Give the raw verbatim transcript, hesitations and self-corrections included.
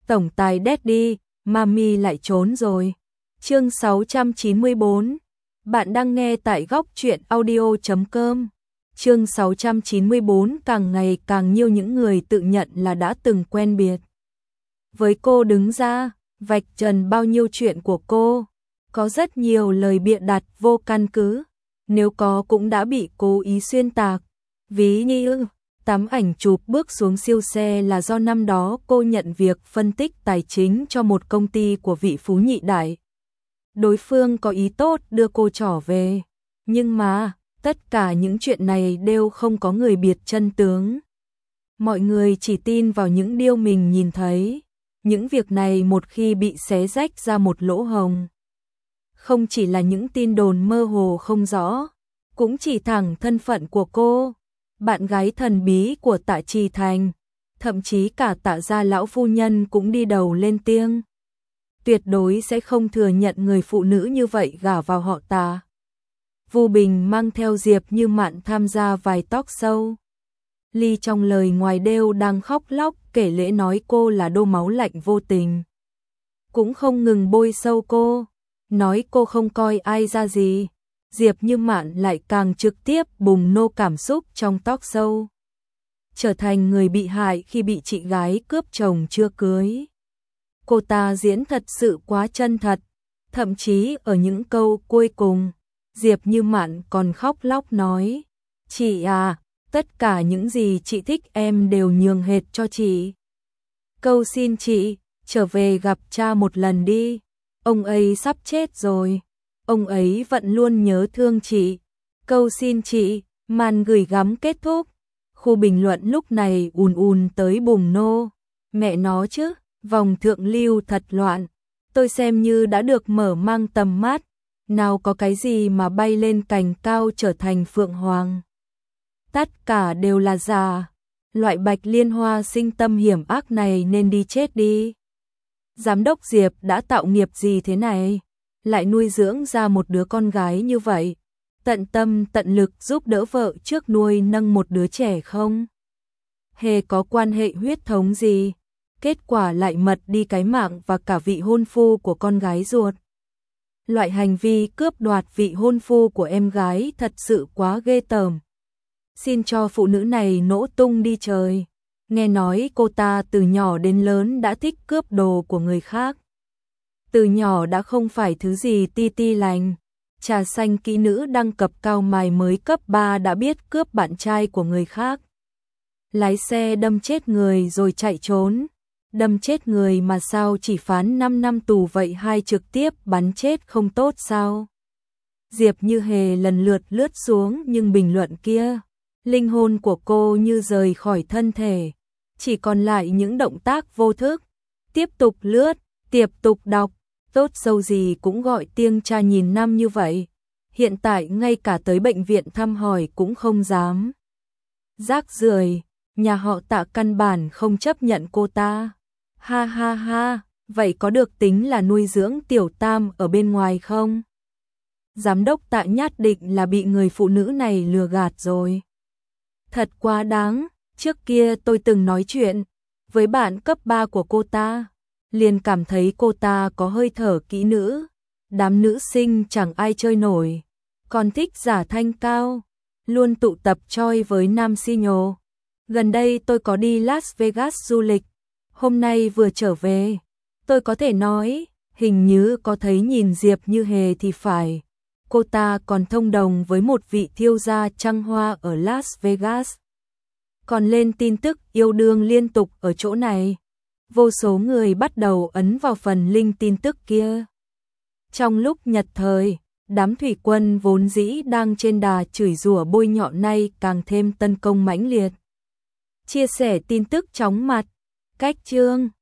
Tổng tài Daddy, Mami lại trốn rồi. Chương sáu trăm chín mươi bốn. Bạn đang nghe tại góc truyện audio chấm com. Chương sáu trăm chín mươi bốn. Càng ngày càng nhiều những người tự nhận là đã từng quen biệt với cô đứng ra, vạch trần bao nhiêu chuyện của cô. Có rất nhiều lời bịa đặt vô căn cứ, nếu có cũng đã bị cố ý xuyên tạc. Ví như tấm ảnh chụp bước xuống siêu xe là do năm đó cô nhận việc phân tích tài chính cho một công ty của vị phú nhị đại. Đối phương có ý tốt đưa cô trở về, nhưng mà tất cả những chuyện này đều không có người biết chân tướng. Mọi người chỉ tin vào những điều mình nhìn thấy. Những việc này một khi bị xé rách ra một lỗ hồng, không chỉ là những tin đồn mơ hồ không rõ, cũng chỉ thẳng thân phận của cô, bạn gái thần bí của Tạ Trì Thành, thậm chí cả Tạ gia lão phu nhân cũng đi đầu lên tiếng. Tuyệt đối sẽ không thừa nhận người phụ nữ như vậy gả vào họ Tạ. Vu Bình mang theo Diệp Như Mạn tham gia vài talk show. Ly trong lời ngoài đều đang khóc lóc kể lễ nói cô là đô máu lạnh vô tình. Cũng không ngừng bôi xâu cô, nói cô không coi ai ra gì. Diệp Như Mạn lại càng trực tiếp bùng nổ cảm xúc trong talk show, trở thành người bị hại khi bị chị gái cướp chồng chưa cưới. Cô ta diễn thật sự quá chân thật, thậm chí ở những câu cuối cùng, Diệp Như Mạn còn khóc lóc nói: "Chị à, tất cả những gì chị thích em đều nhường hết cho chị. Cầu xin chị, trở về gặp cha một lần đi. Ông ấy sắp chết rồi. Ông ấy vẫn luôn nhớ thương chị. Cầu xin chị." Màn gửi gắm kết thúc. Khu bình luận lúc này ùn ùn tới bùng nổ. Mẹ nó chứ, vòng thượng lưu thật loạn. Tôi xem như đã được mở mang tầm mắt. Nào có cái gì mà bay lên cành cao trở thành phượng hoàng. Tất cả đều là giả. Loại bạch liên hoa sinh tâm hiểm ác này nên đi chết đi. Giám đốc Diệp đã tạo nghiệp gì thế này? Lại nuôi dưỡng ra một đứa con gái như vậy. Tận tâm tận lực giúp đỡ vợ trước nuôi nâng một đứa trẻ không hề có quan hệ huyết thống gì. Kết quả lại mật đi cái mạng và cả vị hôn phu của con gái ruột. Loại hành vi cướp đoạt vị hôn phu của em gái thật sự quá ghê tởm. Xin cho phụ nữ này nổ tung đi trời. Nghe nói cô ta từ nhỏ đến lớn đã thích cướp đồ của người khác. Từ nhỏ đã không phải thứ gì ti ti lành. Trà xanh kỹ nữ đăng cập cao mài mới cấp ba đã biết cướp bạn trai của người khác. Lái xe đâm chết người rồi chạy trốn. Đâm chết người mà sao chỉ phán năm năm tù vậy, hay trực tiếp bắn chết không tốt sao? Diệp Như Hề lần lượt lướt xuống nhưng bình luận kia, linh hồn của cô như rời khỏi thân thể, chỉ còn lại những động tác vô thức. Tiếp tục lướt, tiếp tục đọc, tốt sâu gì cũng gọi tiếng cha nhìn năm như vậy. Hiện tại ngay cả tới bệnh viện thăm hỏi cũng không dám. Rác rưởi, nhà họ Tạ căn bản không chấp nhận cô ta. Ha ha ha, vậy có được tính là nuôi dưỡng tiểu tam ở bên ngoài không? Giám đốc Tạ nhất định là bị người phụ nữ này lừa gạt rồi. Thật quá đáng, trước kia tôi từng nói chuyện với bạn cấp ba của cô ta, liền cảm thấy cô ta có hơi thở kỹ nữ, đám nữ sinh chẳng ai chơi nổi, còn thích giả thanh cao, luôn tụ tập choi với nam si nhồ. Gần đây tôi có đi Las Vegas du lịch, hôm nay vừa trở về, tôi có thể nói, hình như có thấy nhìn Diệp Như Hề thì phải. Cô ta còn thông đồng với một vị thiêu gia trăng hoa ở Las Vegas. Còn lên tin tức yêu đương liên tục ở chỗ này. Vô số người bắt đầu ấn vào phần link tin tức kia. Trong lúc nhật thời, đám thủy quân vốn dĩ đang trên đà chửi rủa bôi nhọ nay càng thêm tấn công mãnh liệt. Chia sẻ tin tức chóng mặt. Cách chương